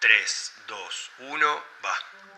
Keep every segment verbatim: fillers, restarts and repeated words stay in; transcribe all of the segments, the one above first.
tres, dos, uno, va.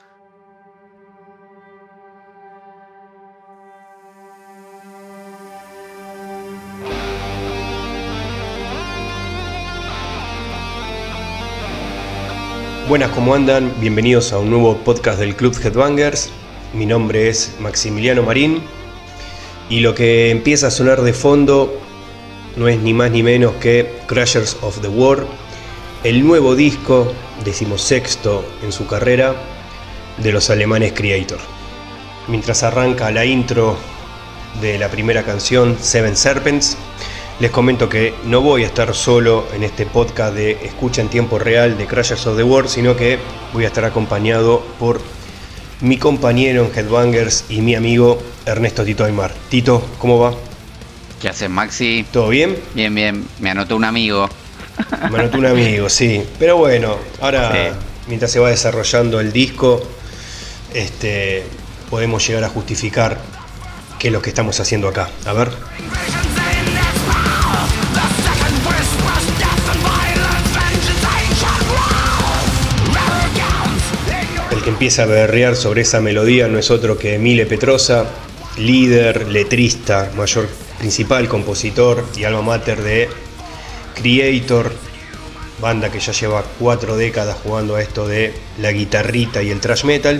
Buenas, ¿cómo andan? Bienvenidos a un nuevo podcast del Club Headbangers. Mi nombre es Maximiliano Marín y lo que empieza a sonar de fondo no es ni más ni menos que Crashers of the War, el nuevo disco, decimosexto en su carrera, de los alemanes Kreator. Mientras arranca la intro de la primera canción, Seven Serpents, les comento que no voy a estar solo en este podcast de escucha en tiempo real de Crashers of the War, sino que voy a estar acompañado por mi compañero en Headbangers y mi amigo Ernesto Tito Aymar. Tito, ¿cómo va? ¿Qué haces, Maxi? ¿Todo bien? Bien, bien. Me anotó un amigo. Me anotó un amigo, sí. Pero bueno, ahora sí, mientras se va desarrollando el disco, este, podemos llegar a justificar qué es lo que estamos haciendo acá. A ver. El que empieza a berrear sobre esa melodía no es otro que Emile Petrosa, líder, letrista, mayor principal, compositor y alma mater de Kreator, banda que ya lleva cuatro décadas jugando a esto de la guitarrita y el thrash metal.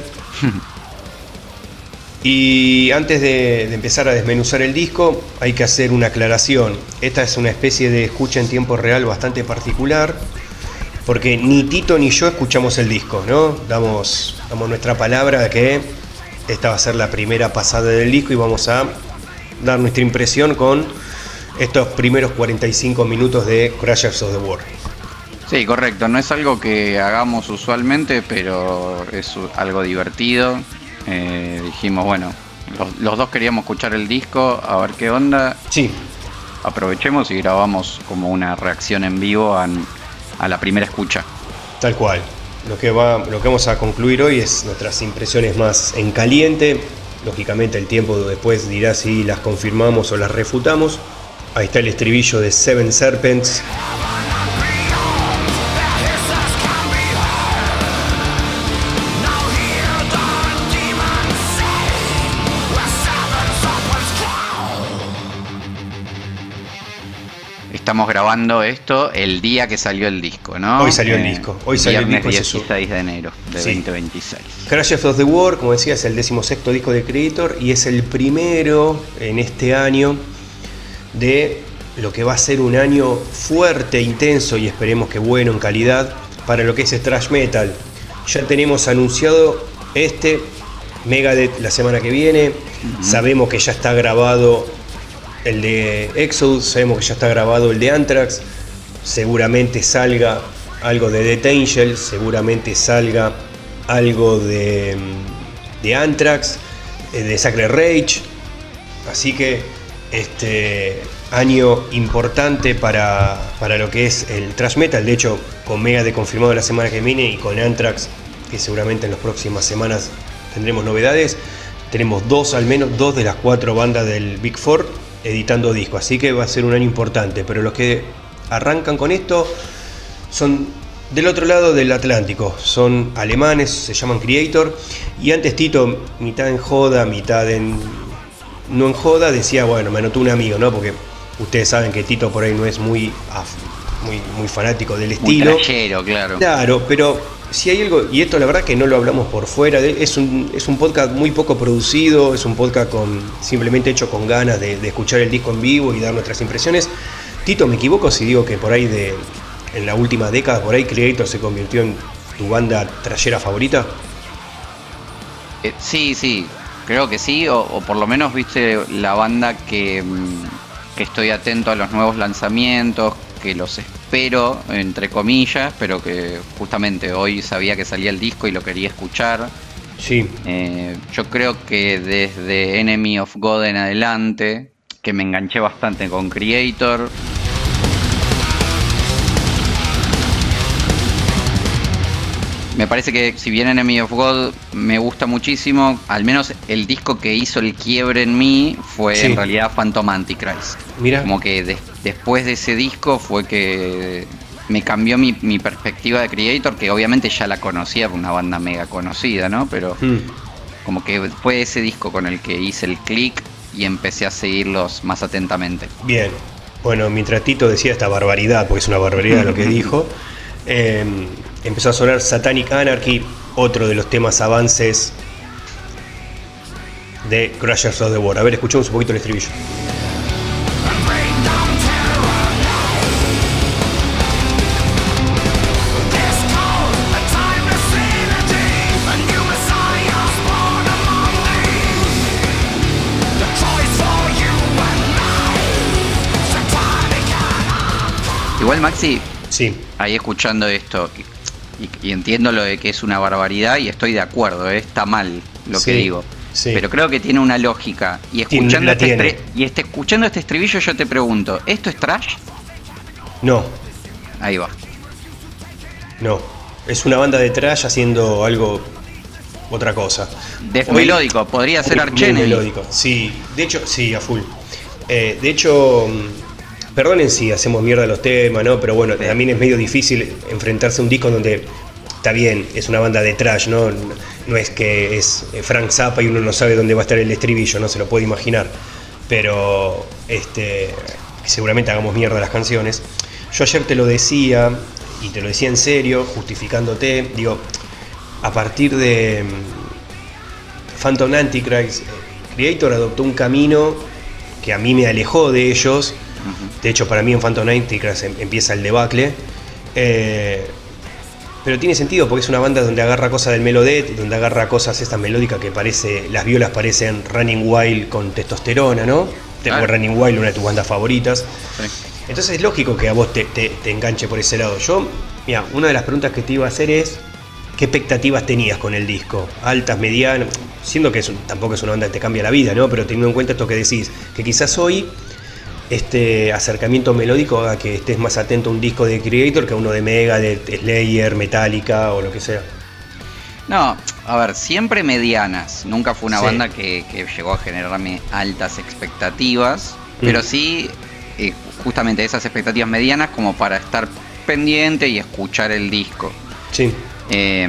Y antes de, de empezar a desmenuzar el disco, hay que hacer una aclaración. Esta es una especie de escucha en tiempo real bastante particular, porque ni Tito ni yo escuchamos el disco, ¿no? Damos, damos nuestra palabra que esta va a ser la primera pasada del disco y vamos a dar nuestra impresión con estos primeros cuarenta y cinco minutos de Crashers of the War. Sí, correcto. No es algo que hagamos usualmente, pero es algo divertido. Eh, dijimos, bueno, los, los dos queríamos escuchar el disco, a ver qué onda. Sí. Aprovechemos y grabamos como una reacción en vivo a, a la primera escucha. Tal cual. Lo que, va, lo que vamos a concluir hoy es nuestras impresiones más en caliente. Lógicamente el tiempo después dirá si las confirmamos o las refutamos. Ahí está el estribillo de Seven Serpents. Estamos grabando esto el día que salió el disco, ¿no? Hoy salió el disco. Hoy salió el disco. dieciséis de enero de sí. veinte veintiséis. Crashers of the War, como decía, es el decimosexto disco de Kreator y es el primero en este año de lo que va a ser un año fuerte, intenso y esperemos que bueno en calidad para lo que es el thrash metal. Ya tenemos anunciado este Megadeth la semana que viene. Uh-huh. Sabemos que ya está grabado el de Exodus, sabemos que ya está grabado el de Anthrax, seguramente salga algo de Death Angel, seguramente salga algo de, de Anthrax, de Sacred Rage, así que este año importante para, para lo que es el thrash metal. De hecho, con Megadeth confirmado la semana que viene y con Anthrax, que seguramente en las próximas semanas tendremos novedades, tenemos dos, al menos dos de las cuatro bandas del Big Four editando disco, así que va a ser un año importante, pero los que arrancan con esto son del otro lado del Atlántico, son alemanes, se llaman Kreator, y antes Tito, mitad en joda, mitad en no en joda, decía, bueno, me anotó un amigo, ¿no? Porque ustedes saben que Tito por ahí no es muy muy, muy fanático del estilo. Muy trashero, claro. Claro, pero si hay algo, y esto la verdad que no lo hablamos por fuera, es un, es un podcast muy poco producido, es un podcast con simplemente hecho con ganas de, de escuchar el disco en vivo y dar nuestras impresiones. Tito, ¿me equivoco si digo que por ahí de en la última década por ahí Kreator se convirtió en tu banda trashera favorita? Eh, sí, sí, creo que sí, o, o por lo menos viste la banda que, que estoy atento a los nuevos lanzamientos, que los espero, entre comillas, pero que justamente hoy sabía que salía el disco y lo quería escuchar. Sí. Eh, yo creo que desde Enemy of God en adelante, que me enganché bastante con Kreator. Me parece que si bien Enemy of God me gusta muchísimo, al menos el disco que hizo el quiebre en mí fue sí. en realidad Phantom Antichrist. Mira. Como que de, después de ese disco fue que me cambió mi, mi perspectiva de Creator, que obviamente ya la conocía por una banda mega conocida, ¿no? Pero mm. como que fue ese disco con el que hice el click y empecé a seguirlos más atentamente. Bien, bueno, mientras Tito decía esta barbaridad, porque es una barbaridad lo que dijo, eh, empezó a sonar Satanic Anarchy, otro de los temas avances de Crashers of the World. A ver, escuchemos un poquito el estribillo. Igual, Maxi, sí. Ahí escuchando esto y, y entiendo lo de que es una barbaridad y estoy de acuerdo, ¿eh? Está mal lo sí, que digo, sí. Pero creo que tiene una lógica. Y escuchando, este estri- y este, escuchando este estribillo yo te pregunto, ¿esto es trash? No. Ahí va. No, es una banda de trash haciendo algo, otra cosa. Death melódico, podría ser Arch Enemy. Melódico, sí, de hecho, sí, a full. Eh, de hecho... Perdonen si hacemos mierda los temas, ¿no? Pero bueno, sí. También es medio difícil enfrentarse a un disco donde está bien, es una banda de trash, ¿no? No es que es Frank Zappa y uno no sabe dónde va a estar el estribillo, no se lo puede imaginar. Pero este, seguramente hagamos mierda las canciones. Yo ayer te lo decía, y te lo decía en serio, justificándote, digo, a partir de Phantom Antichrist, Creator adoptó un camino que a mí me alejó de ellos. De hecho, para mí en Phantom Antichrist empieza el debacle. Eh, pero tiene sentido porque es una banda donde agarra cosas del melodet, donde agarra cosas estas melódicas que parece, las violas parecen Running Wild con testosterona, ¿no? Tengo Running Wild, una de tus bandas favoritas. Sí. Entonces es lógico que a vos te, te, te enganche por ese lado. Yo, mira, una de las preguntas que te iba a hacer es ¿qué expectativas tenías con el disco? Altas, medianas, siendo que es, tampoco es una banda que te cambia la vida, ¿no? Pero teniendo en cuenta esto que decís, que quizás hoy este acercamiento melódico haga que estés más atento a un disco de Creator que a uno de Mega, de Slayer, Metallica o lo que sea. No, a ver, siempre medianas. Nunca fue una sí. banda que, que llegó a generarme altas expectativas, mm. pero sí eh, justamente esas expectativas medianas como para estar pendiente y escuchar el disco. Sí. Eh,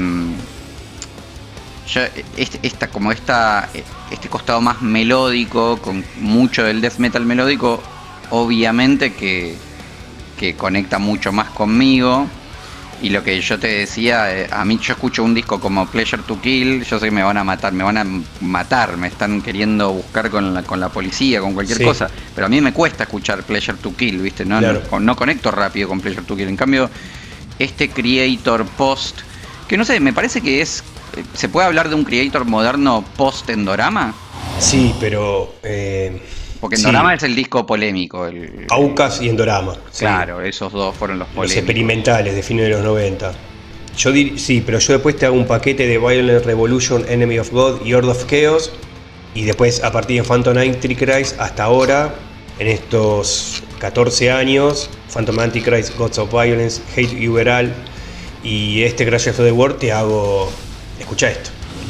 yo, este, esta, como esta, este costado más melódico, con mucho del death metal melódico, obviamente que, que conecta mucho más conmigo. Y lo que yo te decía, eh, a mí yo escucho un disco como Pleasure to Kill, yo sé que me van a matar, me van a matar, me están queriendo buscar con la, con la policía, con cualquier sí. cosa, pero a mí me cuesta escuchar Pleasure to Kill, ¿viste? No, claro. no, no conecto rápido con Pleasure to Kill. En cambio, este Creator post, que no sé, me parece que es, ¿se puede hablar de un Creator moderno post Endorama? Sí, pero... Eh... Porque Endorama sí. es el disco polémico. El, Aucas y Endorama. Claro, sí. esos dos fueron los polémicos. Los experimentales de fines de los noventa. Yo dir, sí, pero yo después te hago un paquete de Violent Revolution, Enemy of God y Horde of Chaos. Y después, a partir de Phantom Antichrist hasta ahora, en estos catorce años, Phantom Antichrist, Gods of Violence, Hate Uberal y este Crashers of the World, te hago... Escucha esto.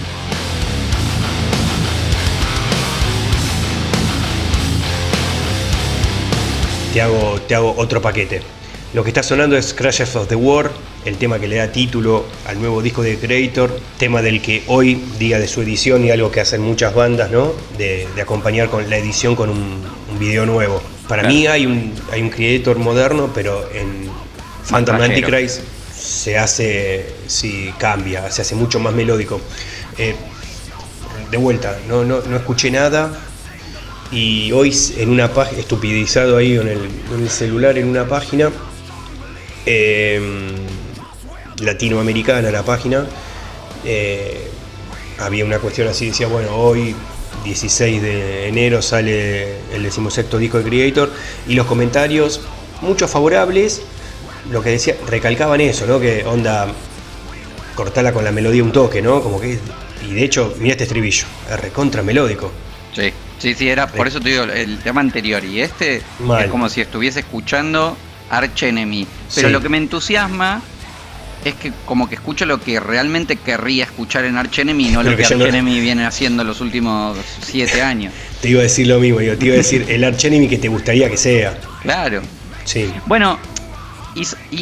Te hago, te hago otro paquete. Lo que está sonando es Crashers of the World, el tema que le da título al nuevo disco de Creator, tema del que hoy, día de su edición, y algo que hacen muchas bandas, ¿no? De, de acompañar con la edición con un, un video nuevo. Para claro. mí hay un, hay un Creator moderno, pero en Phantom Antichrist se hace, sí, cambia, se hace mucho más melódico. Eh, de vuelta, no, no, no escuché nada. Y hoy en una página, estupidizado ahí en el, en el celular, en una página eh, latinoamericana, la página, eh, había una cuestión así, decía, bueno, hoy dieciséis de enero sale el decimosexto disco de Creator, y los comentarios, muchos favorables, lo que decía, recalcaban eso, ¿no? Que onda, cortala con la melodía un toque, ¿no? Como que, y de hecho, mirá este estribillo, es recontra melódico. Sí. Sí, sí, era, por eso te digo, el tema anterior y este Mal. Es como si estuviese escuchando Arch Enemy. Pero sí. lo que me entusiasma es que como que escucho lo que realmente querría escuchar en Arch Enemy y no Pero lo que, que Arch no... Enemy viene haciendo los últimos siete años. Te iba a decir lo mismo, yo te iba a decir el Arch Enemy que te gustaría que sea. Claro. Sí. Bueno, y, y,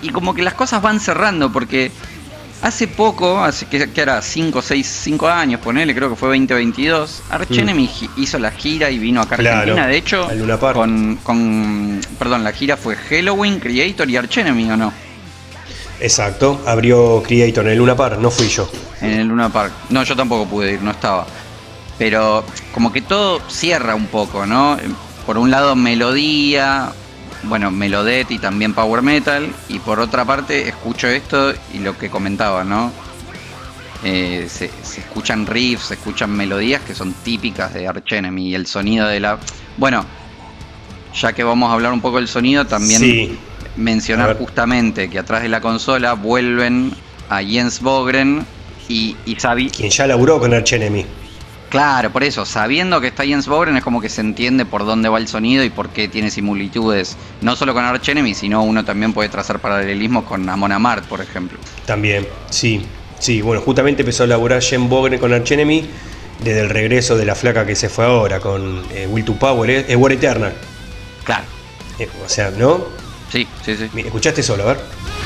y como que las cosas van cerrando, porque hace poco, hace que, que era cinco, seis, cinco años, ponele, creo que fue veinte veintidós, Arch Enemy mm. hizo la gira y vino acá a Argentina, claro, de hecho, con, con, perdón, la gira fue Helloween, Creator y Arch Enemy, ¿o no? Exacto, abrió Creator en el Luna Park, no fui yo. En el Luna Park, no, yo tampoco pude ir, no estaba. Pero como que todo cierra un poco, ¿no? Por un lado melodía, bueno, Melodet y también Power Metal, y por otra parte escucho esto y lo que comentaba, ¿no? Eh, se, se escuchan riffs, se escuchan melodías que son típicas de Arch Enemy, y el sonido de la... Bueno, ya que vamos a hablar un poco del sonido, también sí. Mencionar justamente que atrás de la consola vuelven a Jens Bogren y, y Sabi... Quien ya laburó con Arch Enemy. Claro, por eso, sabiendo que está Jens Bogren es como que se entiende por dónde va el sonido y por qué tiene similitudes, no solo con Arch Enemy, sino uno también puede trazar paralelismos con Amon Amarth, por ejemplo. También, sí, sí, bueno, justamente empezó a laburar Jens Bogren con Arch Enemy desde el regreso de la flaca que se fue ahora, con eh, Will to Power, eh, eh, War Eternal. Claro. Eh, o sea, ¿no? Sí, sí, sí. ¿Escuchaste solo? A ver.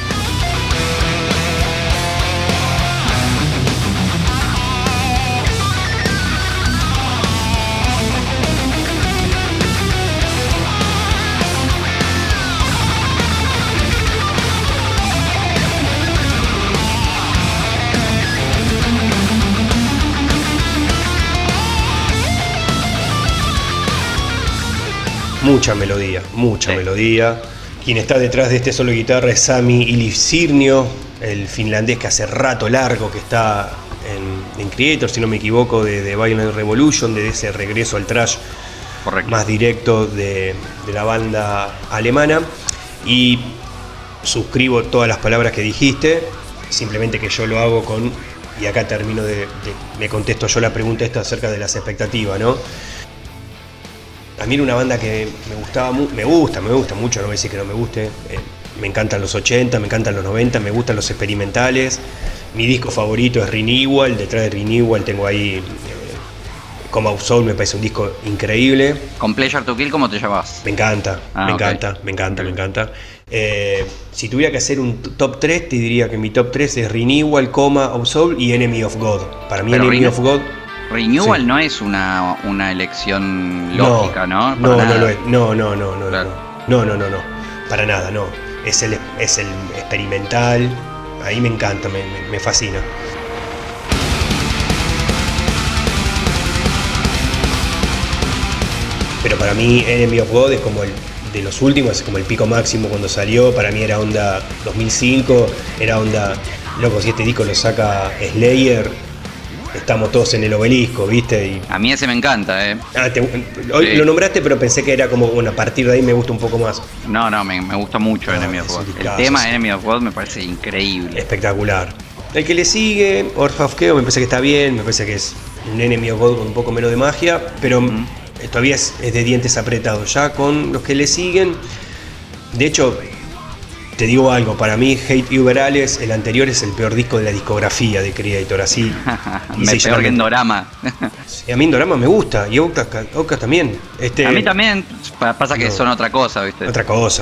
Mucha melodía, mucha sí. melodía. Quien está detrás de este solo de guitarra es Sami Ilifsirnio, el finlandés que hace rato largo que está en, en Creator, si no me equivoco, de, de Violent Revolution, de ese regreso al thrash Correcto. Más directo de, de la banda alemana. Y suscribo todas las palabras que dijiste, simplemente que yo lo hago con, y acá termino de, de me contesto yo la pregunta esta acerca de las expectativas, ¿no? A mí era una banda que me gustaba, me gusta, me gusta mucho, no voy a decir que no me guste. Eh, me encantan los ochenta, me encantan los noventa, me gustan los experimentales. Mi disco favorito es Renewal, detrás de Renewal tengo ahí eh, Come Out Soul, me parece un disco increíble. ¿Con Pleasure to Kill cómo te llamas? Me encanta, ah, me, okay. encanta me encanta, me encanta, me encanta. Eh, si tuviera que hacer un top tres, te diría que mi top tres es Renewal, Come Out Soul y Enemy of God. Para mí Pero Enemy Rene- of God... Renewal sí. no es una, una elección lógica, ¿no? No, no, no, lo es. no, no, no, no, claro. no, no, no, no, no, para nada, no. Es el, es el experimental, ahí me encanta, me, me, me fascina. Pero para mí Enemy of God es como el de los últimos, es como el pico máximo cuando salió. Para mí era onda dos mil cinco, era onda, loco, si este disco lo saca Slayer, estamos todos en el obelisco, ¿viste? Y... A mí ese me encanta, ¿eh? Ah, te, hoy sí. Lo nombraste, pero pensé que era como, bueno, a partir de ahí me gusta un poco más. No, no, me, me gusta mucho no, Enemy of God. El caso, tema sí. Enemy of God me parece increíble. Espectacular. El que le sigue, Orphan of Chaos, me parece que está bien, me parece que es un Enemy of God con un poco menos de magia, pero mm. todavía es, es de dientes apretados. Ya con los que le siguen, de hecho... Te digo algo, para mí Hate Über Alles, el anterior es el peor disco de la discografía de Creator, así. Me peor que Endorama. Sí, a mí Endorama me gusta, y Outcast también. Este, a mí también, pasa que no, son otra cosa, ¿viste? Otra cosa.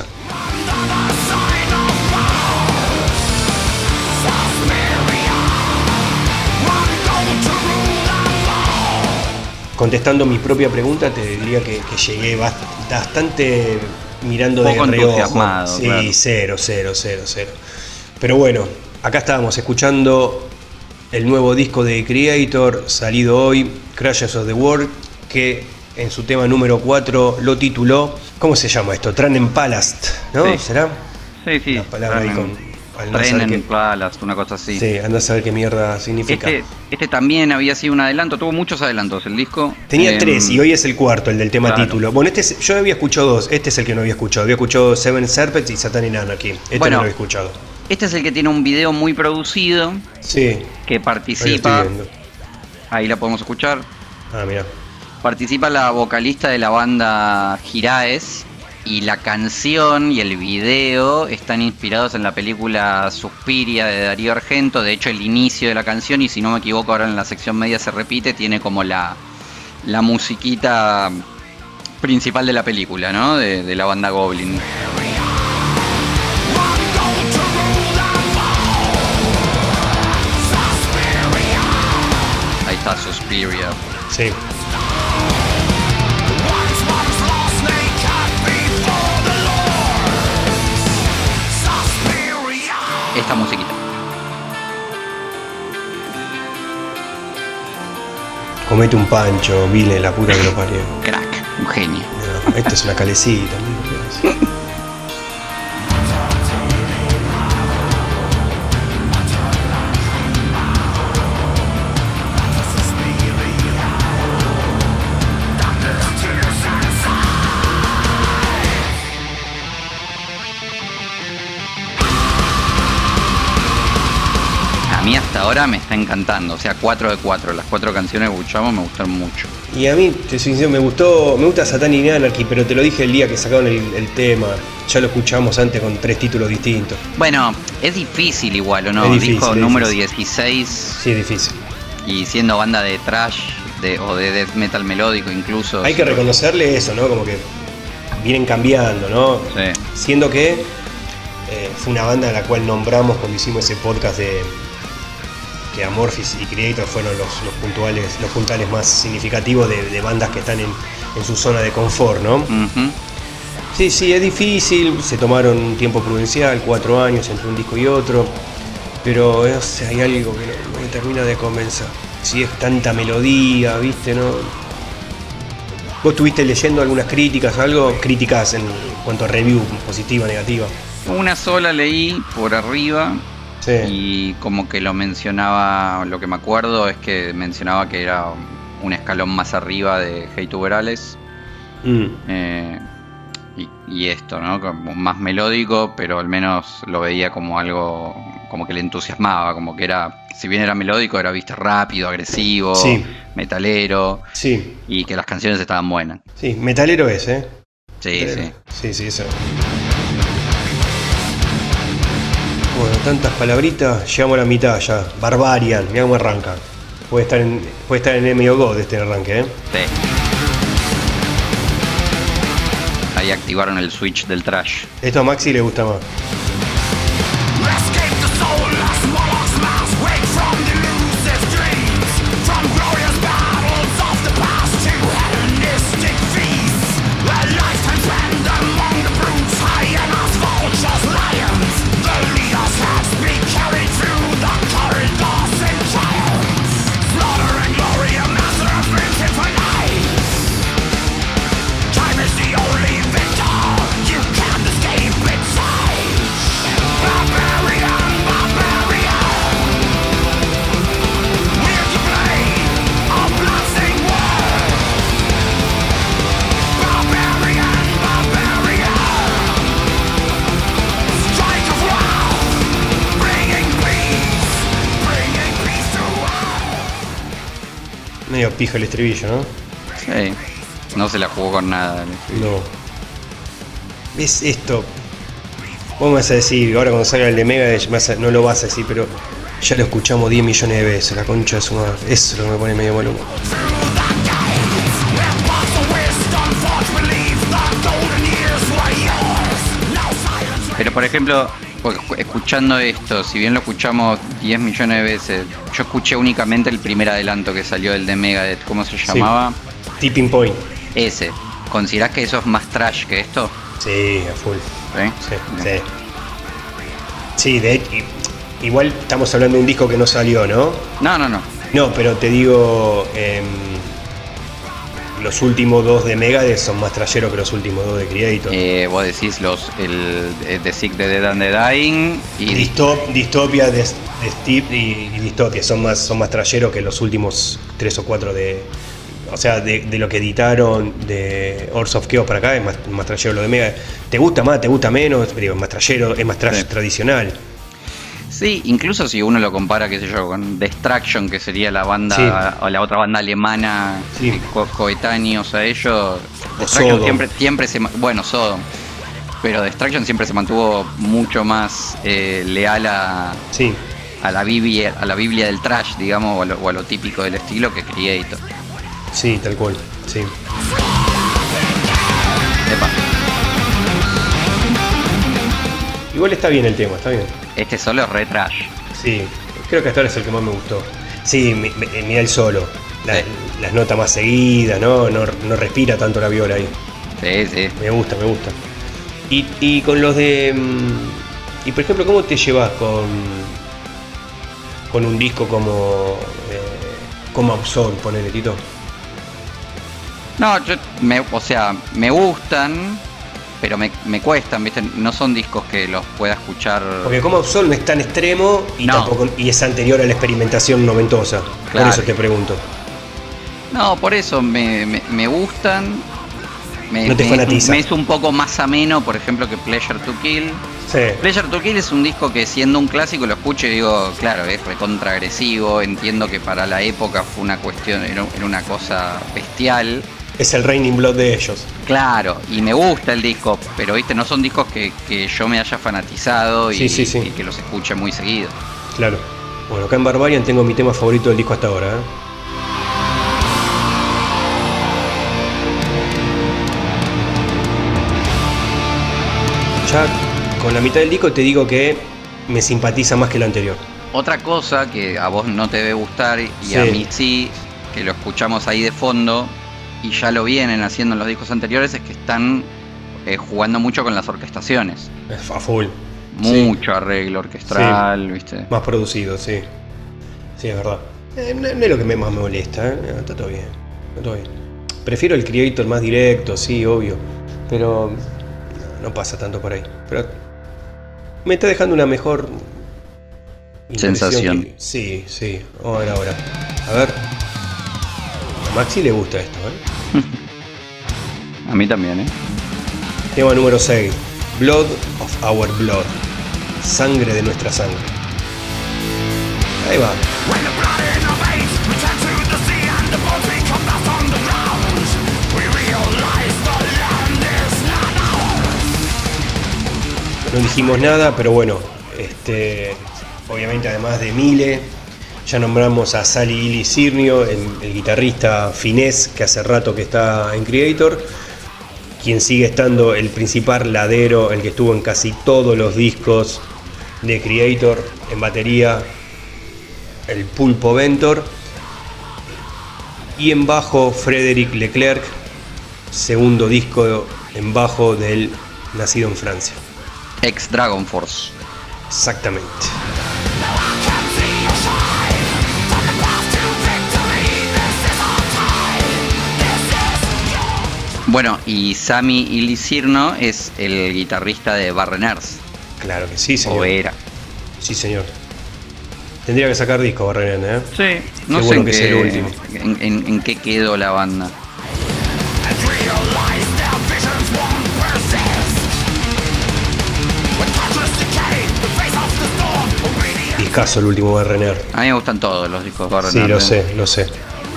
Contestando mi propia pregunta, te diría que, que llegué bastante... mirando de reojo. Sí, claro. cero, cero, cero, cero. Pero bueno, acá estábamos escuchando el nuevo disco de Creator, salido hoy, Crashes of the World, que en su tema número cuatro lo tituló, ¿cómo se llama esto? Tranen Palast, ¿no? Sí. ¿Será? Sí, sí. La palabra ahí con... Tranen Palast, una cosa así. Sí, anda a saber qué mierda significa. Este, este también había sido un adelanto, tuvo muchos adelantos el disco. Tenía eh, tres y hoy es el cuarto, el del tema claro. título. Bueno, este es, yo había escuchado dos, este es el que no había escuchado. Había escuchado Seven Serpents y Satanic Anarchy. Este bueno, no lo había escuchado. Este es el que tiene un video muy producido. Sí. Que participa. Ahí la podemos escuchar. Ah, mira. Participa la vocalista de la banda Giraes. Y la canción y el video están inspirados en la película Suspiria de Darío Argento. De hecho, el inicio de la canción, y si no me equivoco ahora en la sección media se repite, tiene como la, la musiquita principal de la película, ¿no? De, de la banda Goblin. Suspiria. Sí. Esta musiquita. Comete un pancho, Vile, la puta que lo parió. Crack, un genio. No, esto es una calecita, amigo. A mí hasta ahora me está encantando, o sea, cuatro de cuatro. Las cuatro canciones que escuchamos me gustaron mucho. Y a mí, te soy sincero, me gustó, me gusta Satanic Anarchy, pero te lo dije el día que sacaron el, el tema. Ya lo escuchamos antes con tres títulos distintos. Bueno, es difícil igual, ¿o no? Es difícil, Disco es número difícil. dieciséis. Sí, es difícil. Y siendo banda de thrash de, o de death metal melódico incluso. Hay que reconocerle eso, ¿no? Como que vienen cambiando, ¿no? Sí. Siendo que eh, fue una banda a la cual nombramos cuando hicimos ese podcast de que Amorphis y Creator fueron los, los puntuales, los puntales más significativos de, de bandas que están en, en su zona de confort, ¿no? Uh-huh. Sí, sí, es difícil, se tomaron un tiempo prudencial, cuatro años entre un disco y otro, pero no sé, hay algo que no, no me termina de convencer. Si es tanta melodía, ¿viste? ¿No? ¿Vos estuviste leyendo algunas críticas o algo? Críticas en cuanto a review, positiva, negativa. Una sola leí por arriba. Sí. Y como que lo mencionaba, lo que me acuerdo es que mencionaba que era un escalón más arriba de Hate Uberales. Mm. Eh, y, y esto, ¿no? Como más melódico, pero al menos lo veía como algo, como que le entusiasmaba, como que era, si bien era melódico, era, viste, rápido, agresivo, Sí. metalero, Sí, y que las canciones estaban buenas. sí, metalero es, ¿eh? Sí, Metalero. sí. Sí, sí, eso. Bueno, tantas palabritas, llegamos a la mitad ya. Barbarian, mirá cómo arranca. Puede estar en, puede estar en Enemy of God este arranque, ¿eh? Sí. Ahí activaron el switch del trash. Esto a Maxi le gusta más. Medio pija el estribillo, ¿no? Sí. No se la jugó con nada. No. ¿Ves esto? Vos me vas a decir, ahora cuando salga el de Mega, no lo vas a decir, pero ya lo escuchamos diez millones de veces, la concha de su madre. Eso es lo que me pone medio mal humor. Pero por ejemplo, escuchando esto, si bien lo escuchamos diez millones de veces, yo escuché únicamente el primer adelanto que salió del de Megadeth. ¿Cómo se llamaba? Sí. Tipping Point. Ese. ¿Considerás que eso es más trash que esto? Sí, a full. ¿Sí? Sí, sí. Sí, de hecho, igual estamos hablando de un disco que no salió, ¿no? No, no, no. No, pero te digo, eh, los últimos dos de Megadeth son más trasheros que los últimos dos de Creator. Eh, vos decís los el, el The Sick, The Dead and The Dying y Distop, Distopia de, de Steve y, y Distopia son más, son más trasheros que los últimos tres o cuatro de... O sea, de, de lo que editaron de Horse of Chaos para acá es más, más trayero lo de Mega. ¿Te gusta más, te gusta menos? Pero es más trayero, es más trash Sí. tradicional. sí, incluso si uno lo compara, qué sé yo, con Destruction, que sería la banda Sí. o la otra banda alemana, Sí. eh, co- coetáneos a ellos, O Destruction Sodom. siempre, siempre se ma- bueno, Sodom, pero Destruction siempre se mantuvo mucho más eh, leal a, Sí, a la Biblia, a la Biblia del trash, digamos, o a lo, o a lo típico del estilo que Creator. sí, tal cual. Sí. Epa, Igual está bien el tema, está bien. este solo es re trash. Sí, creo que hasta ahora es el que más me gustó. Sí, mi- mi- mira el solo. la, Sí. las notas más seguidas, ¿no? ¿no? No respira tanto la viola ahí. Sí, sí. Me gusta, me gusta. Y, y con los de... Y por ejemplo, ¿cómo te llevas con, con un disco como... Eh, como Absol, ponele, Tito? No, yo, me, o sea, me gustan, pero me, me cuestan, ¿viste? No son discos que los pueda escuchar. Porque como Absol no es tan extremo y No. tampoco y es anterior a la experimentación noventosa. Claro. Por eso te pregunto. No, por eso me, me, me gustan. Me, No te me- fanatiza. me es un poco más ameno, por ejemplo, que Pleasure to Kill. Sí. Pleasure to Kill es un disco que, siendo un clásico, lo escucho y digo, claro, es recontra agresivo. Entiendo que para la época fue una cuestión, era, era una cosa bestial. Es el Raining Blood de ellos. Claro, y me gusta el disco, pero viste, no son discos que, que yo me haya fanatizado y, Sí, sí, sí. y que los escuche muy seguido. Claro. Bueno, acá en Barbarian tengo mi tema favorito del disco hasta ahora, ¿eh? Ya con la mitad del disco te digo que me simpatiza más que el anterior. Otra cosa que a vos no te debe gustar y Sí. a mí sí, que lo escuchamos ahí de fondo y ya lo vienen haciendo en los discos anteriores, es que están eh, jugando mucho con las orquestaciones. A full. Mucho arreglo orquestral, ¿viste? Más producido, sí. Sí, es verdad. Eh, no, no es lo que me- más me molesta, ¿eh? No, está todo bien. Está todo bien. Prefiero el Creator más directo, sí, obvio. Pero no, no pasa tanto por ahí. Pero me está dejando una mejor impresión Sensación. que- sí, sí. Vamos a ver ahora. A ver. A Maxi le gusta esto, ¿eh? A mí también, ¿eh? Tema número seis. Blood of Our Blood. Sangre de nuestra sangre. Ahí va. When the blood innovates, we turn to the sea and the bones become dust on the ground. We realize the land is not ours. No dijimos nada, pero bueno, este, obviamente además de Mile, ya nombramos a Sally Ili Sirnio, el, el guitarrista finés que hace rato que está en Creator, quien sigue estando el principal ladero, el que estuvo en casi todos los discos de Creator, en batería, el Pulpo Ventor, y en bajo Frédéric Leclerc, segundo disco en bajo del nacido en Francia. Ex Dragon Force. Exactamente. Bueno, y Sami Ilisirno es el guitarrista de Barreners. Claro que sí, señor. O era. Sí, señor. Tendría que sacar disco, Barrenén, ¿eh? Sí, no Qué sé bueno en, que qué, es el último. En, en- en qué quedó la banda. And realize their visions won't persist. When conscious decay, the face of the storm, obedient. Discazo el último Barrenén. A mí me gustan todos los discos de Barreners. Sí, lo ¿eh? sé, lo sé.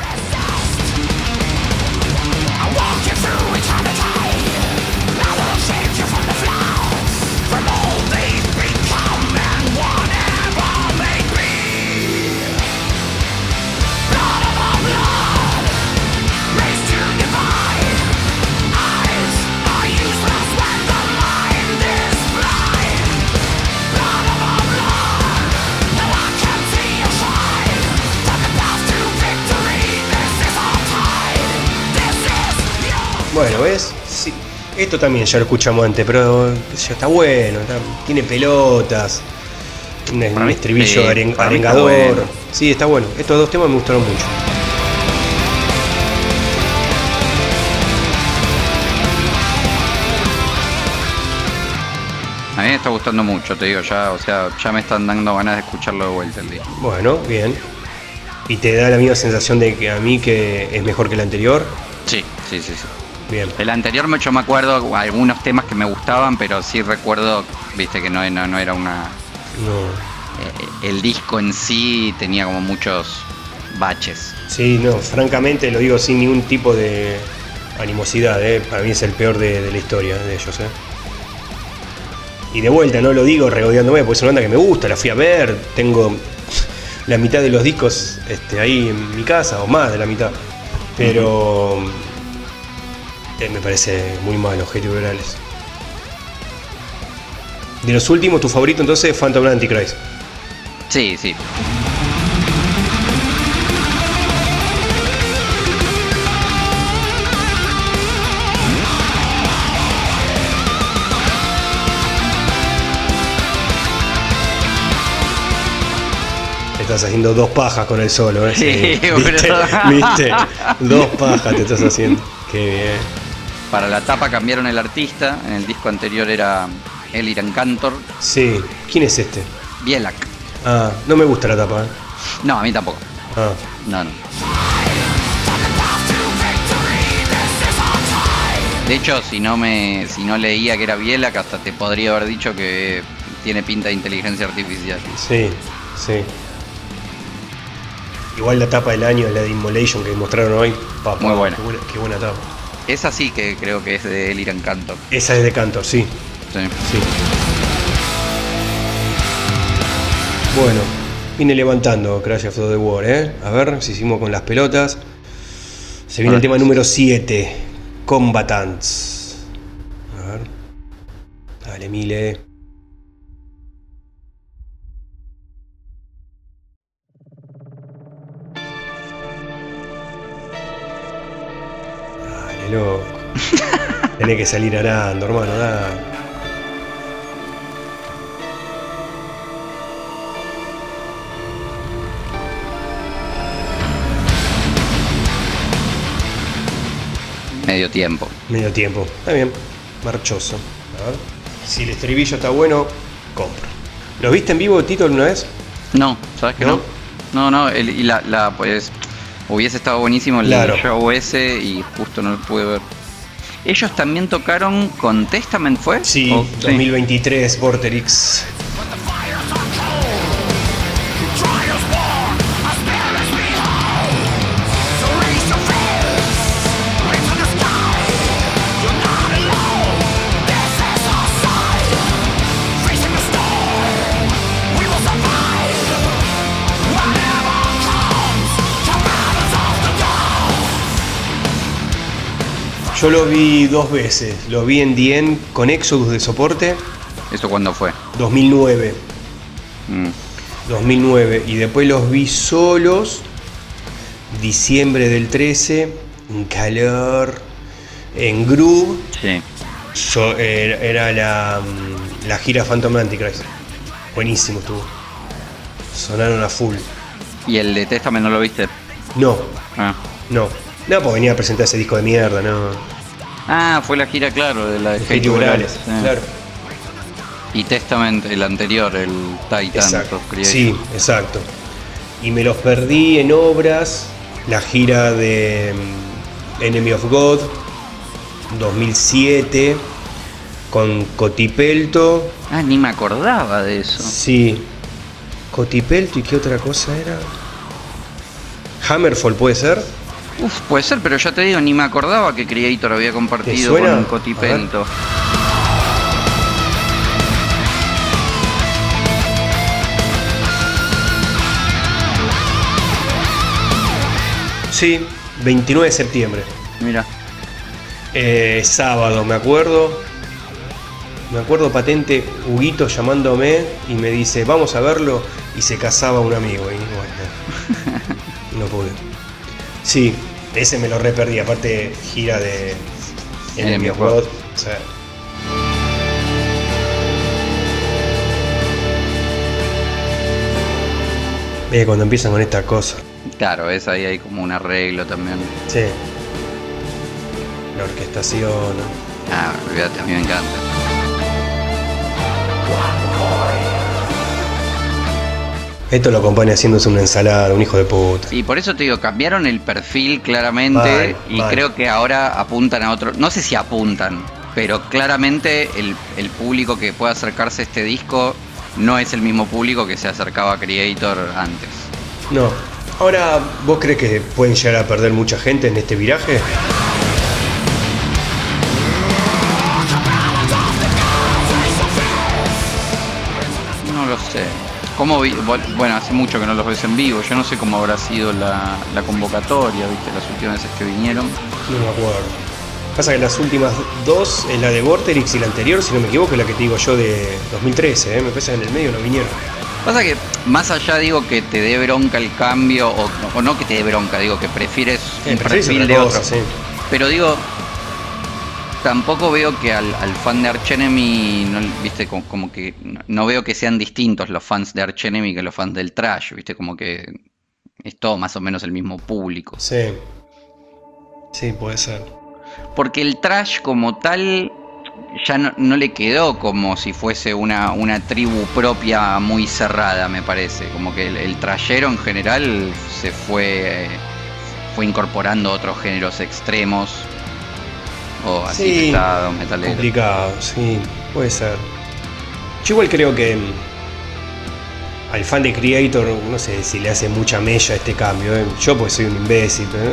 I walk you through eternity. I will save you from the flow. From all they've become and whatever may be. Blood of our blood, raised to divide. Eyes are useless when the mind is blind. Blood of our blood, no one can see you shine. On the path to victory, this is our tide. This is your. Bueno, ¿ves? Sí. Esto también ya lo escuchamos antes, pero ya está bueno. está- tiene pelotas. Un, Para un mí- estribillo sí, aren- para mí está arengador. bueno. Sí, está bueno. Estos dos temas me gustaron mucho. A mí me está gustando mucho, te digo, ya, o sea, ya me están dando ganas de escucharlo de vuelta el disco. Bueno, bien. ¿Y te da la misma sensación de que a mí que es mejor que el anterior? Sí, sí, sí, sí. Bien. El anterior me- yo me acuerdo algunos temas que me gustaban, pero sí recuerdo, viste, que no, no, no era una... No. eh, el disco en sí tenía como muchos baches. Sí, no, francamente lo digo sin ningún tipo de animosidad, ¿eh? Para mí es el peor de, de la historia de ellos, ¿eh? Y de vuelta, no lo digo regodeándome, porque es una banda que me gusta, la fui a ver, tengo la mitad de los discos este, ahí en mi casa, o más de la mitad, pero eh, me parece muy malo, Hetero Verales. De los últimos, tu favorito entonces es Phantom Antichrist. Sí, sí. Estás haciendo dos pajas con el solo, ¿eh? Sí, ¿Viste? boludo. ¿Viste? Dos pajas te estás haciendo. Qué bien. Para la tapa cambiaron el artista. En el disco anterior era Eliran Kantor. Sí. ¿Quién es este? Bielak. Ah, no me gusta la tapa, ¿eh? No, a mí tampoco. Ah. No, no. De hecho, si no me, si no leía que era Bielak, hasta te podría haber dicho que tiene pinta de inteligencia artificial. Sí, sí. Igual la tapa del año es la de Immolation que mostraron hoy. Papá, Muy buena. Qué buena, qué buena tapa. Esa sí que creo que es de Eliran Kantor. Esa es de Cantor, sí. Sí. Sí. Bueno, vine levantando Crash of the War, ¿eh? A ver si hicimos con las pelotas. Se viene el tema número siete, Combatants. A ver. Dale, Mile. Dale, loco. Tenés que salir arando, hermano, dale. Medio tiempo. Medio tiempo. Está bien. Marchoso. A ver. Si el estribillo está bueno, compro. ¿Lo viste en vivo, Tito, alguna vez? No, ¿sabes que ¿No? no? No, no, el- y la, la, pues, hubiese estado buenísimo el Claro. show ese y justo no lo pude ver. Ellos también tocaron con Testament, ¿fue? Sí, ¿O- dos mil veintitrés, Vorterix. Yo lo vi dos veces. Lo vi en D N con Exodus de soporte, ¿Eso cuándo fue? dos mil nueve. Mm. dos mil nueve. Y después los vi solos, diciembre del trece, en calor, en Groove. Sí. So- era era la, mm, la gira Phantom Antichrist. Buenísimo estuvo. Sonaron a full. ¿Y el de Testament no lo viste? No, Ah. no. No, pues venía a presentar ese disco de mierda, no. Ah, fue la gira, claro, de la de Hate Hate Morales, Sí. claro. Y Testament, el anterior, el Titan. Exacto. of Creation. Sí, exacto. Y me los perdí en obras, la gira de mm, Enemy of God, dos mil siete, con Cotipelto. Ah, ni me acordaba de eso. Sí, Cotipelto y qué otra cosa era. Hammerfall puede ser. Uf, puede ser, pero ya te digo, ni me acordaba que Creator había compartido suena? con Cotipelto. Sí, veintinueve de septiembre. Mira. Eh, sábado, me acuerdo. Me acuerdo patente, Huguito llamándome y me dice, vamos a verlo. Y se casaba un amigo. Y bueno, no pude. Sí, ese me lo re perdí. Aparte, gira de Enemy of God. O sea, ve cuando empiezan con esta cosa. Claro, ves ahí hay como un arreglo también. Sí. La orquestación. Ah, olvídate, a mí me encanta. Esto lo acompaña haciéndose una ensalada, un hijo de puta. Y por eso te digo, cambiaron el perfil claramente Mal, y mal. creo que ahora apuntan a otro. No sé si apuntan, pero claramente el, el público que pueda acercarse a este disco no es el mismo público que se acercaba a Creator antes. No. Ahora, ¿vos crees que pueden llegar a perder mucha gente en este viraje? No lo sé. ¿Cómo vi- Bueno, hace mucho que no los ves en vivo. Yo no sé cómo habrá sido la, la convocatoria, ¿viste? Las últimas veces que vinieron. No me acuerdo. Pasa que las últimas dos, es la de Vorterix y la anterior, si no me equivoco, es la que te digo yo de dos mil trece, ¿eh? Me parece que en el medio no vinieron. Pasa que más allá digo que te dé bronca el cambio, o, o no que te dé bronca, digo que prefieres Eh, un preferís perfil otra de cosa, otro. sí. Pero digo, tampoco veo que al, al fan de Arch Enemy, no, viste, como, como que no, no veo que sean distintos los fans de Arch Enemy que los fans del trash, viste, como que es todo más o menos el mismo público. Sí. Sí, puede ser. Porque el trash como tal ya no, no le quedó como si fuese una, una tribu propia muy cerrada, me parece. Como que el, el trashero en general se fue, fue incorporando otros géneros extremos. O así, Sí, pesado, metalero. complicado, sí, puede ser. Yo igual creo que mm, al fan de Creator, no sé si le hace mucha mella este cambio, ¿eh? Yo pues soy un imbécil, pero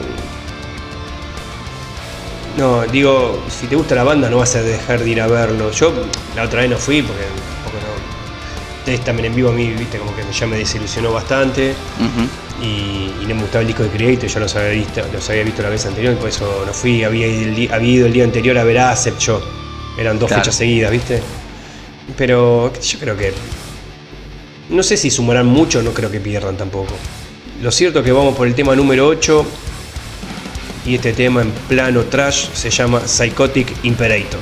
no, no, digo, si te gusta la banda no vas a dejar de ir a verlo. Yo la otra vez no fui porque un poco no. Testament en vivo a mí, viste, como que ya me desilusionó bastante. Uh-huh. Y, y no me gustaba el disco de Creator, ya los había visto, los había visto la vez anterior, y por eso no fui. Había ido el, había ido el día anterior a ver a Accept yo. Eran dos Claro. fechas seguidas, ¿viste? Pero yo creo que. No sé si sumarán mucho, no creo que pierdan tampoco. Lo cierto es que vamos por el tema número ocho. Y este tema en plano trash se llama Psychotic Imperator.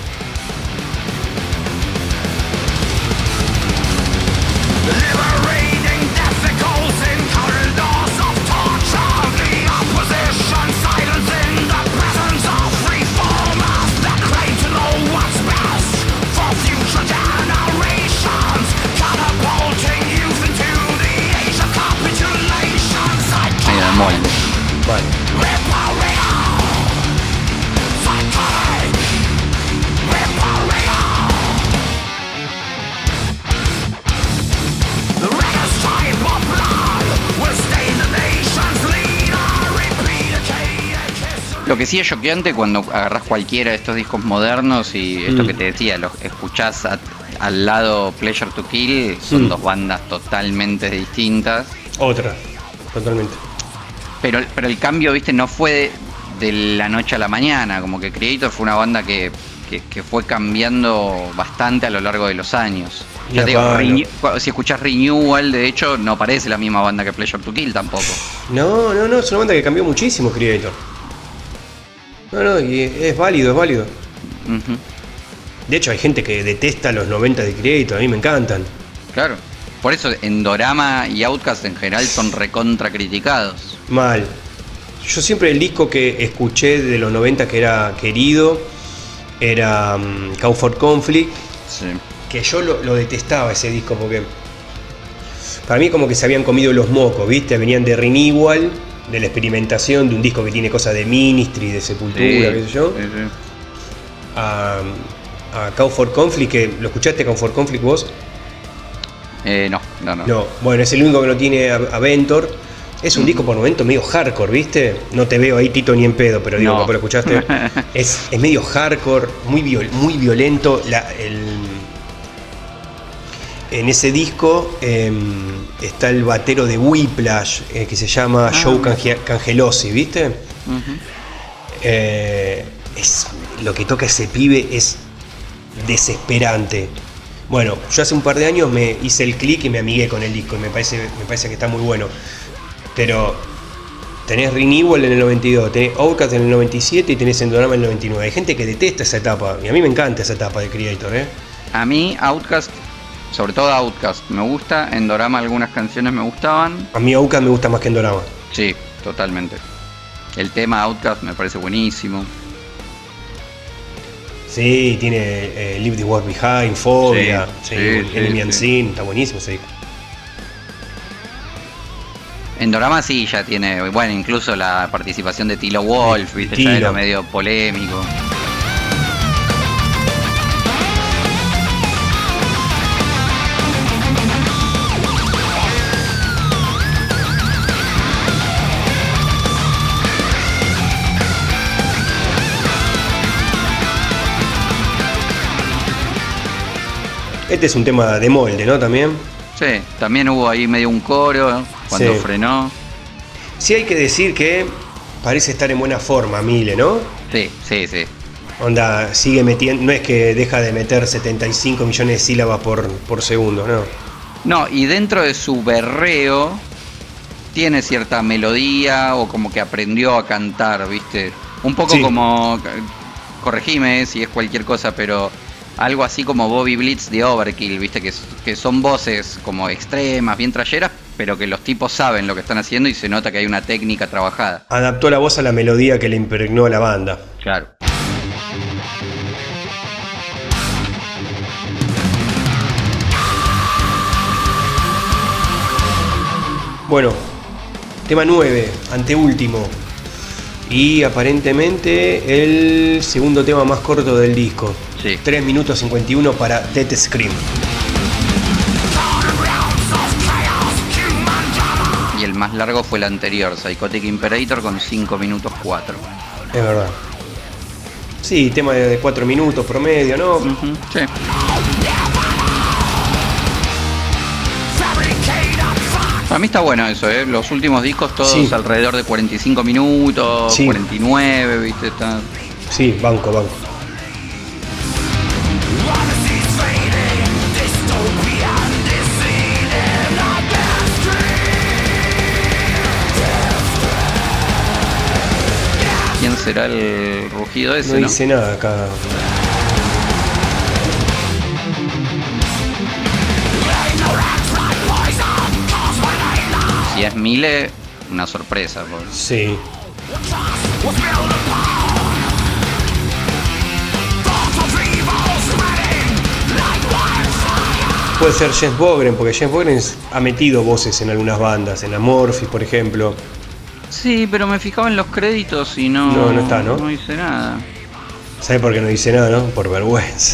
Liberating testicles in corridors of torture. The opposition silencing the presence of reformers that claim to know what's best for future generations. Catapulting youth into the age of capitulation. Medio de molde. Vale. Psychotic. The reckless type of blood will stain the nation's leader. Repeat a Lo que sí es choqueante cuando agarrás cualquiera de estos discos modernos y esto Mm. que te decía, los escuchás a- al lado Pleasure to Kill, son Mm. dos bandas totalmente distintas. Otra, totalmente. Pero, pero el cambio, viste, no fue de, de la noche a la mañana. Como que Creator fue una banda que, que, que fue cambiando bastante a lo largo de los años. Y Ya te digo, aparo. Renew- si escuchás Renewal, de hecho, no parece la misma banda que Pleasure to Kill tampoco. No, no, no, es una banda que cambió muchísimo Creator. No, no, y es válido, es válido. Ujú. De hecho hay gente que detesta los noventa de Creator, a mí me encantan. Claro. Por eso Endorama y Outkast en general son recontra criticados. Mal. Yo siempre el disco que escuché de los noventa que era querido era um, Call for Conflict, Sí. que yo lo, lo detestaba ese disco porque para mí como que se habían comido los mocos, ¿viste? Venían de Renewal, de la experimentación de un disco que tiene cosas de Ministry, de Sepultura, qué sé yo, sí, sí. a, a Call for Conflict, que ¿lo escuchaste Call for Conflict vos? Eh, no, no, no. No, bueno, es el único que no tiene Aventor. Es un disco por momento medio hardcore, ¿viste? No te veo ahí, Tito, ni en pedo, pero digo, No. capaz lo escuchaste. es, es medio hardcore, muy, viol, muy violento. La, el, en ese disco eh, está el batero de Whiplash, eh, que se llama Ah. Joe Cange- Cangelosi, ¿viste? Ujú. Eh, es, lo que toca ese pibe es desesperante. Bueno, yo hace un par de años me hice el clic y me amigué con el disco y me parece, me parece que está muy bueno. Pero tenés Renewal en el noventa y dos, tenés Outkast en el noventa y siete y tenés Endorama en el noventa y nueve. Hay gente que detesta esa etapa y a mí me encanta esa etapa de Creator, ¿eh? A mí Outkast, sobre todo Outkast, me gusta. Endorama algunas canciones me gustaban. A mí Outkast me gusta más que Endorama. Sí, totalmente. El tema Outkast me parece buenísimo. Sí, tiene eh, Leave the World Behind, Phobia, Sí, sí, sí, sí, Enemy sí. Unseen, está buenísimo ese disco. Endorama sí ya tiene, bueno, incluso la participación de Tilo Wolf, viste, ya Tilo. era medio polémico. Este es un tema de molde, ¿no? También. Sí, también hubo ahí medio un coro cuando Sí. frenó. Sí hay que decir que parece estar en buena forma Mile, ¿no? Sí, sí, sí. Onda, sigue metiendo, no es que deja de meter setenta y cinco millones de sílabas por, por segundo, ¿no? No, y dentro de su berreo tiene cierta melodía o como que aprendió a cantar, ¿viste? Un poco Sí. como corregime si es cualquier cosa, pero algo así como Bobby Blitz de Overkill, viste, que, que son voces como extremas, bien trayeras, pero que los tipos saben lo que están haciendo y se nota que hay una técnica trabajada. Adaptó la voz a la melodía que le impregnó a la banda. Claro. Bueno, tema nueve, anteúltimo. Y aparentemente el segundo tema más corto del disco. Sí. tres minutos cincuenta y uno para Death Scream. Y el más largo fue el anterior, Psychotic Imperator, con cinco minutos cuatro. Es verdad. Sí, tema de cuatro minutos promedio, ¿no? Uh-huh, sí. Para mí está bueno eso, ¿eh? Los últimos discos todos Sí. alrededor de cuarenta y cinco minutos, Sí. cuarenta y nueve, ¿viste? Está... Sí, banco, banco. ¿Quién será el rugido ese, No no? dice nada acá. Si es Mile, una sorpresa. Porque... Sí. Puede ser James Bogren, porque James Bogren ha metido voces en algunas bandas, en Amorphis, por ejemplo. Sí, pero me fijaba en los créditos y no... No, no está, ¿no? No hice nada. ¿Sabe por qué no dice nada, no? Por vergüenza.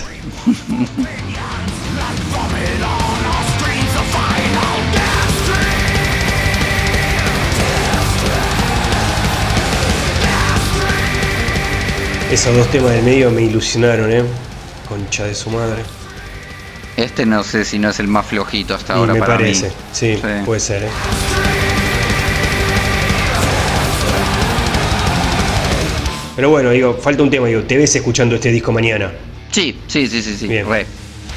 Esos dos temas del medio me ilusionaron, ¿eh? Concha de su madre. Este no sé si no es el más flojito hasta Y ahora me para parece, mí. sí, Sí. puede ser, ¿eh? Pero bueno, digo, falta un tema, digo, te ves escuchando este disco mañana. Sí, sí, sí, sí, sí, Bien. re.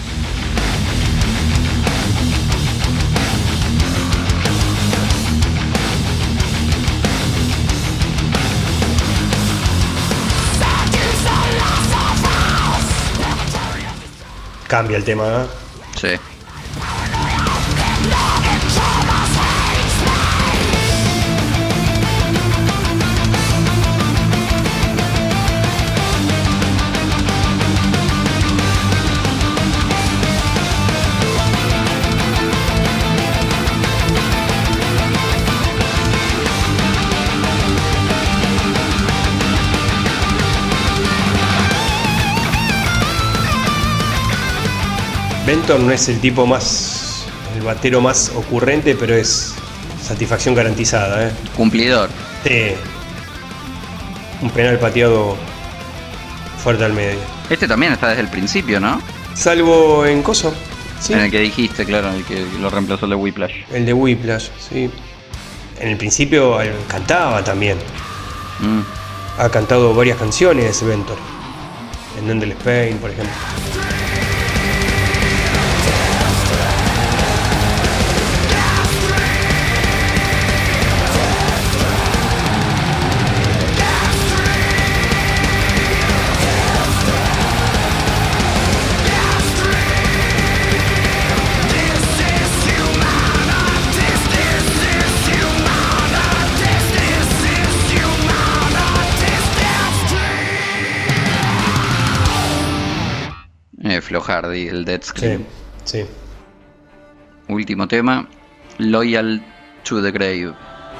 Cambia el tema, ¿eh? Sí. Benton no es el tipo más, el batero más ocurrente, pero es satisfacción garantizada, ¿eh? Cumplidor. Sí. Un penal pateado fuerte al medio. Este también está desde el principio, ¿no? Salvo en Coso, sí. En el que dijiste, claro, el que lo reemplazó el de Whiplash. El de Whiplash, sí. En el principio él cantaba también. Mm. Ha cantado varias canciones Benton. En Endless Pain, por ejemplo. Eh, Flojardi, el Dead Scream. Sí, sí. Último tema, Loyal to the Grave.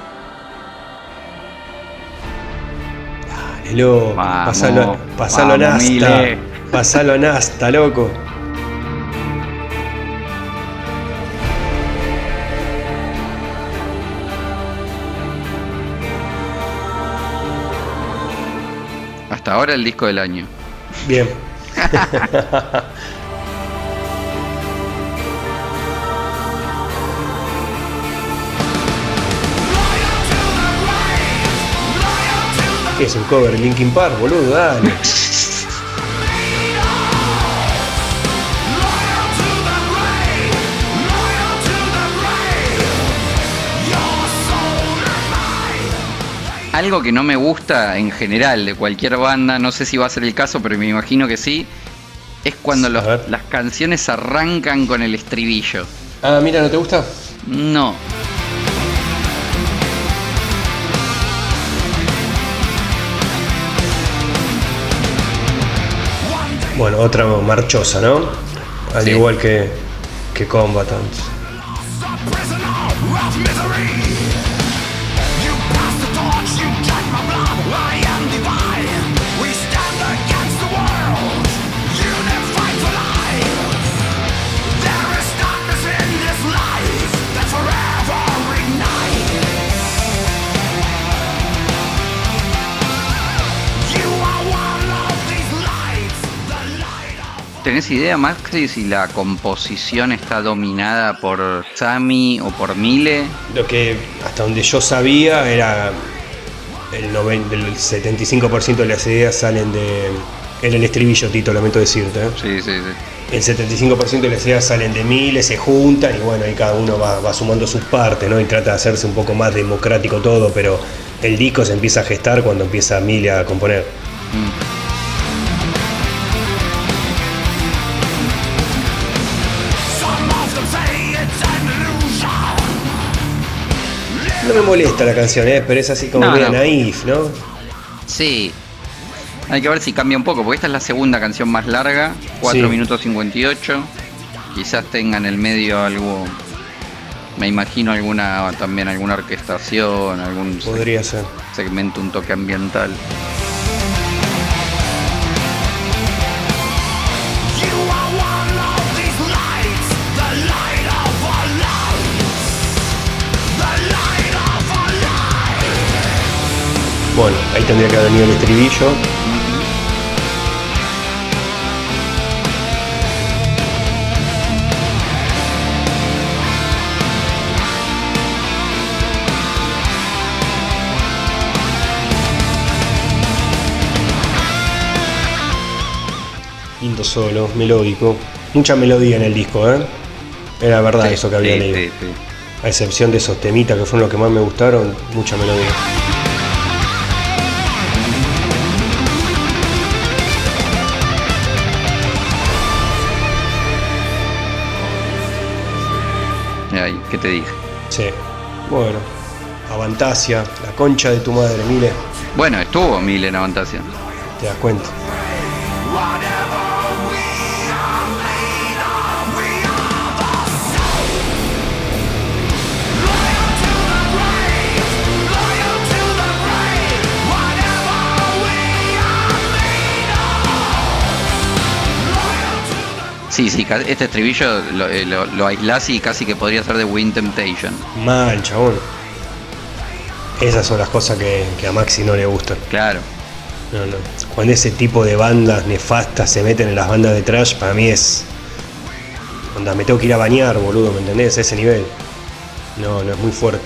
Dale, loco. Vamos, pasalo, pasalo vamos, Nasta. Mile. Pasalo Nasta, loco. Hasta ahora el disco del año. Bien. ¿Qué es un cover? Linkin Park, boludo, dale. algo que no me gusta en general de cualquier banda, no sé si va a ser el caso, pero me imagino que sí, es cuando los, las canciones arrancan con el estribillo. Ah, mira, ¿no te gusta? No. Bueno, otra marchosa, ¿no? Al Sí. igual que, que Combatants. ¿Tenés idea, Maxi, si la composición está dominada por Sammy o por Mile? Lo que hasta donde yo sabía era el, noventa, el setenta y cinco por ciento de las ideas salen de... Era el estribillo, Tito, lamento decirte. ¿eh? Sí, sí, sí. El setenta y cinco por ciento de las ideas salen de Mile, se juntan y bueno, ahí cada uno va, va sumando sus partes, ¿no? Y trata de hacerse un poco más democrático todo, pero el disco se empieza a gestar cuando empieza Mile a componer. Mm. No me molesta la canción, ¿eh? Pero es así como No, media no. naif, ¿no? Sí. Hay que ver si cambia un poco, porque esta es la segunda canción más larga, cuatro Sí. minutos cincuenta y ocho. Quizás tenga en el medio algo, me imagino alguna también alguna orquestación, algún Podría ser. segmento, un toque ambiental. Bueno, ahí tendría que haber venido el estribillo. Lindo solo, melódico. Mucha melodía en el disco, ¿eh? Era verdad Sí, eso que había sí, leído. sí, sí. A excepción de esos temitas que fueron los que más me gustaron, mucha melodía. Ay, ¿qué te dije? Sí. Bueno, Avantasia, la concha de tu madre, Mile, Bueno, estuvo Mil en Avantasia. te das cuenta. Sí, sí, ca- este estribillo lo, eh, lo, lo aislás y casi que podría ser de Wind Temptation. Mal, chabón. Esas son las cosas que, que a Maxi no le gustan. Claro. No, no. Cuando ese tipo de bandas nefastas se meten en las bandas de trash, para mí es... Onda, me tengo que ir a bañar, boludo, ¿me entendés? A ese nivel. No, no, es muy fuerte.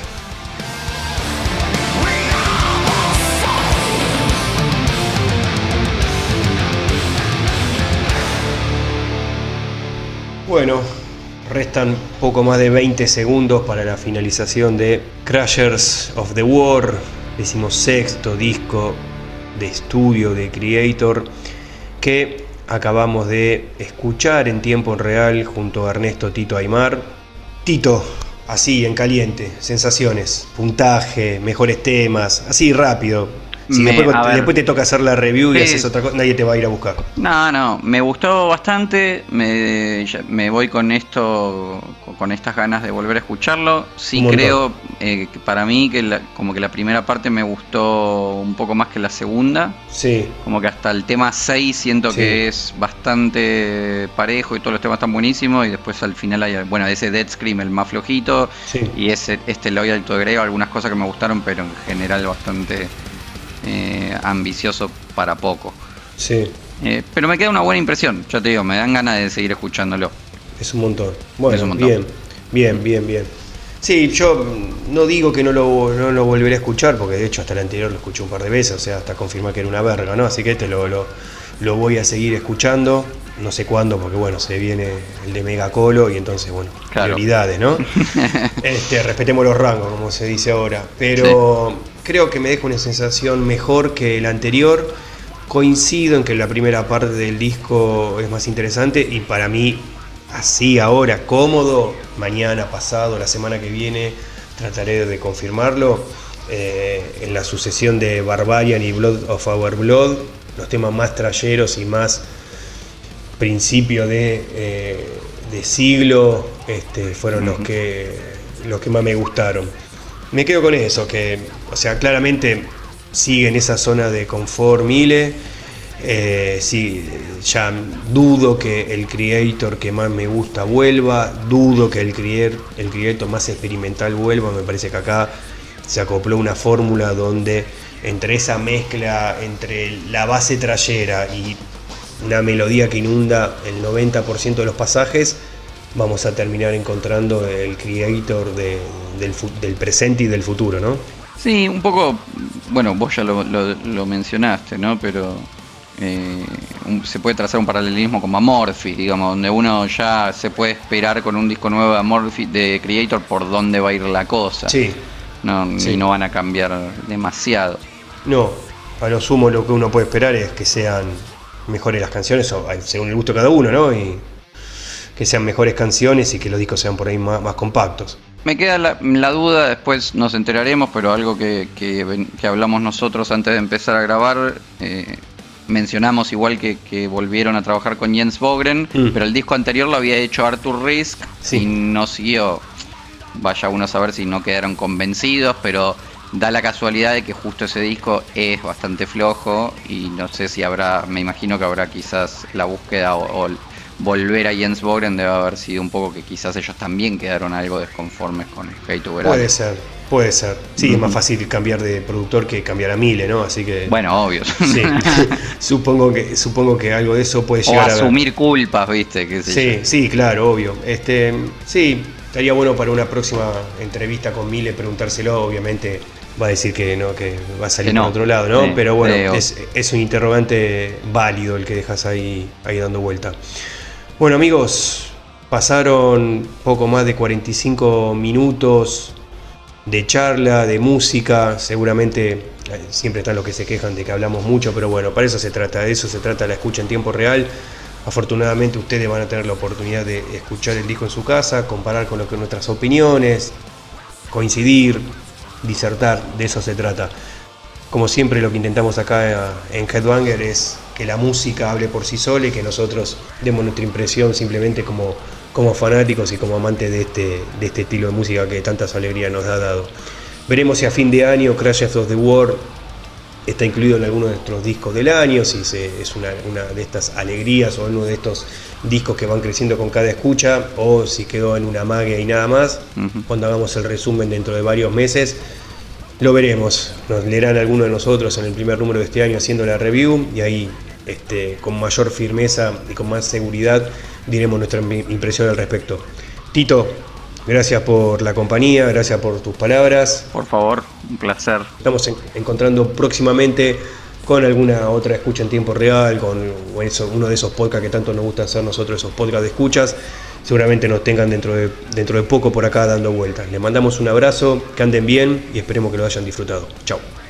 Bueno, restan poco más de veinte segundos para la finalización de Crashers of the War, decimosexto disco de estudio de Creator, que acabamos de escuchar en tiempo real junto a Ernesto Tito Aymar. Tito, así en caliente, sensaciones, puntaje, mejores temas, así rápido. Si Me- después, a ver. después te toca hacer la review y Sí. haces otra cosa, nadie te va a ir a buscar. No, no, me gustó bastante, me, ya- me voy con esto, con estas ganas de volver a escucharlo. Sí Un montón. creo, eh, que para mí, que la- como que la primera parte me gustó un poco más que la segunda. Sí, Como que hasta el tema seis siento Sí. que es bastante parejo y todos los temas están buenísimos. Y después al final hay, bueno, ese Dead Scream, el más flojito. sí. Y ese, este Loyal to Grave, algunas cosas que me gustaron, pero en general bastante eh, ambicioso para poco. Sí, Eh, pero me queda una buena impresión, ya te digo, me dan ganas de seguir escuchándolo. es un montón. Bueno, Es un montón. bien, bien, bien, bien. Sí, yo no digo que no lo, no lo volveré a escuchar, porque de hecho hasta el anterior lo escuché un par de veces, o sea, hasta confirmar que era una verga, ¿no? Así que este lo, lo, lo voy a seguir escuchando, no sé cuándo, porque bueno, se viene el de Megacolo y entonces, bueno, Claro. prioridades, ¿no? este, respetemos los rangos, como se dice ahora. Pero creo que me deja una sensación mejor que el anterior. Coincido en que la primera parte del disco es más interesante y para mí, así ahora, cómodo, mañana, pasado, la semana que viene, trataré de confirmarlo. Eh, en la sucesión de Barbarian y Blood of Our Blood, los temas más trayeros y más principio de, eh, de siglo este, fueron los que, los que más me gustaron. Me quedo con eso, que, o sea, claramente sigue en esa zona de confort Mile. Eh, sí, ya dudo que el creator que más me gusta vuelva, dudo que el creator, el creator más experimental vuelva. Me parece que acá se acopló una fórmula donde entre esa mezcla entre la base trayera y una melodía que inunda el noventa por ciento de los pasajes, vamos a terminar encontrando el creator de, del, del presente y del futuro, ¿no? Sí, un poco, bueno, vos ya lo, lo, lo mencionaste, ¿no? Pero eh, un, se puede trazar un paralelismo con Amorphis, digamos, donde uno ya se puede esperar con un disco nuevo de Amorphis, de Creator, por dónde va a ir la cosa. Sí. No, sí. Y no van a cambiar demasiado. No, a lo sumo lo que uno puede esperar es que sean mejores las canciones, o según el gusto de cada uno, ¿no? Y que sean mejores canciones y que los discos sean por ahí más, más compactos. Me queda la, la duda, después nos enteraremos, pero algo que, que, que hablamos nosotros antes de empezar a grabar, eh, mencionamos igual que, que volvieron a trabajar con Jens Bogren, mm. pero el disco anterior lo había hecho Arthur Rizk, sí. y no siguió. Vaya uno a saber si no quedaron convencidos, pero da la casualidad de que justo ese disco es bastante flojo y no sé si habrá, me imagino que habrá quizás la búsqueda o, o volver a Jens Bogren debe haber sido un poco que quizás ellos también quedaron algo desconformes con Hate to Veral. Puede ser, puede ser. Sí, mm-hmm. Es más fácil cambiar de productor que cambiar a Mile, ¿no? Así que... Bueno, obvio. Sí, supongo que supongo que algo de eso puede llegar a... O asumir a culpas, ¿viste? ¿Qué sé sí, yo? Sí, claro, obvio. Este, sí, estaría bueno para una próxima entrevista con Mile preguntárselo, obviamente va a decir que no, que va a salir que no. por otro lado, ¿no? Sí, pero bueno, creo. es, es un interrogante válido el que dejas ahí, ahí dando vuelta. Bueno, amigos, pasaron poco más de cuarenta y cinco minutos de charla, de música. Seguramente eh, siempre están los que se quejan de que hablamos mucho, pero bueno, para eso se trata, de eso se trata la escucha en tiempo real. Afortunadamente ustedes van a tener la oportunidad de escuchar el disco en su casa, comparar con lo que nuestras opiniones, coincidir, disertar, de eso se trata. Como siempre, lo que intentamos acá en Headbanger es que la música hable por sí sola y que nosotros demos nuestra impresión simplemente como, como fanáticos y como amantes de este, de este estilo de música que tantas alegrías nos ha dado. Veremos si a fin de año Crashes of the World está incluido en alguno de nuestros discos del año, si se, es una, una de estas alegrías o uno de estos discos que van creciendo con cada escucha, o si quedó en una magia y nada más. Uh-huh. Cuando hagamos el resumen dentro de varios meses, lo veremos. Nos leerán alguno de nosotros en el primer número de este año haciendo la review y ahí este, con mayor firmeza y con más seguridad diremos nuestra impresión al respecto. Tito, gracias por la compañía, gracias por tus palabras. Por favor, un placer. Estamos en, encontrando próximamente con alguna otra escucha en tiempo real, con eso, uno de esos podcasts que tanto nos gusta hacer nosotros, esos podcasts de escuchas. Seguramente nos tengan dentro de, dentro de poco por acá dando vueltas. Les mandamos un abrazo, que anden bien y esperemos que lo hayan disfrutado. Chao.